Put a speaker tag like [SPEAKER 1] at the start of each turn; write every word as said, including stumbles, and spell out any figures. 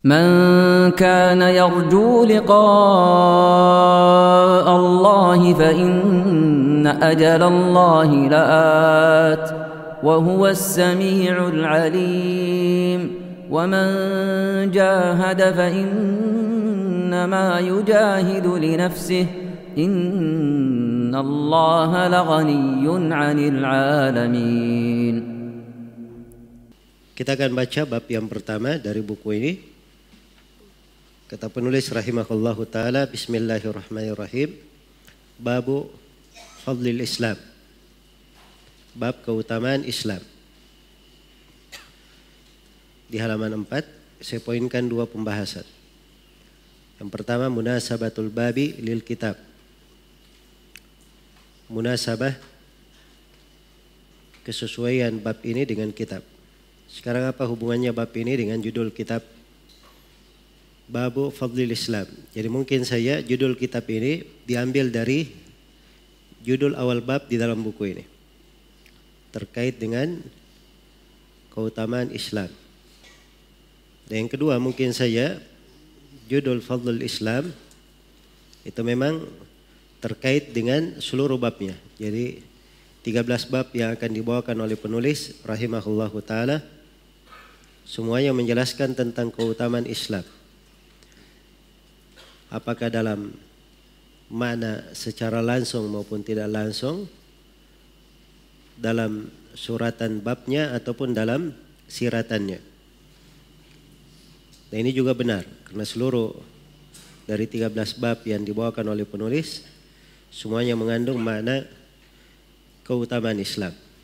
[SPEAKER 1] من كان يرجو لقاء الله فإن أجل الله لآت وهو السميع العليم ومن جاهد فإنما يجاهد لنفسه إن الله لغني عن العالمين.
[SPEAKER 2] Kita akan baca bab yang pertama dari buku ini. Kata penulis rahimahullahu ta'ala, bismillahirrahmanirrahim. Babu fadlil Islam. Bab keutamaan Islam. Di halaman empat, saya poinkan dua pembahasan. Yang pertama, munasabatul babi lil kitab. Munasabah, kesesuaian bab ini dengan kitab. Sekarang apa hubungannya bab ini dengan judul kitab? Babu Fadlil Islam. Jadi mungkin saya judul kitab ini diambil dari judul awal bab di dalam buku ini, terkait dengan keutamaan Islam. Dan yang kedua, mungkin saya judul Fadlul Islam itu memang terkait dengan seluruh babnya. Jadi tiga belas bab yang akan dibawakan oleh penulis rahimahullahu ta'ala, semuanya menjelaskan tentang keutamaan Islam. Apakah dalam makna secara langsung maupun tidak langsung, dalam suratan babnya ataupun dalam siratannya. Nah, ini juga benar, karena seluruh dari tiga belas bab yang dibawakan oleh penulis semuanya mengandung makna keutamaan Islam.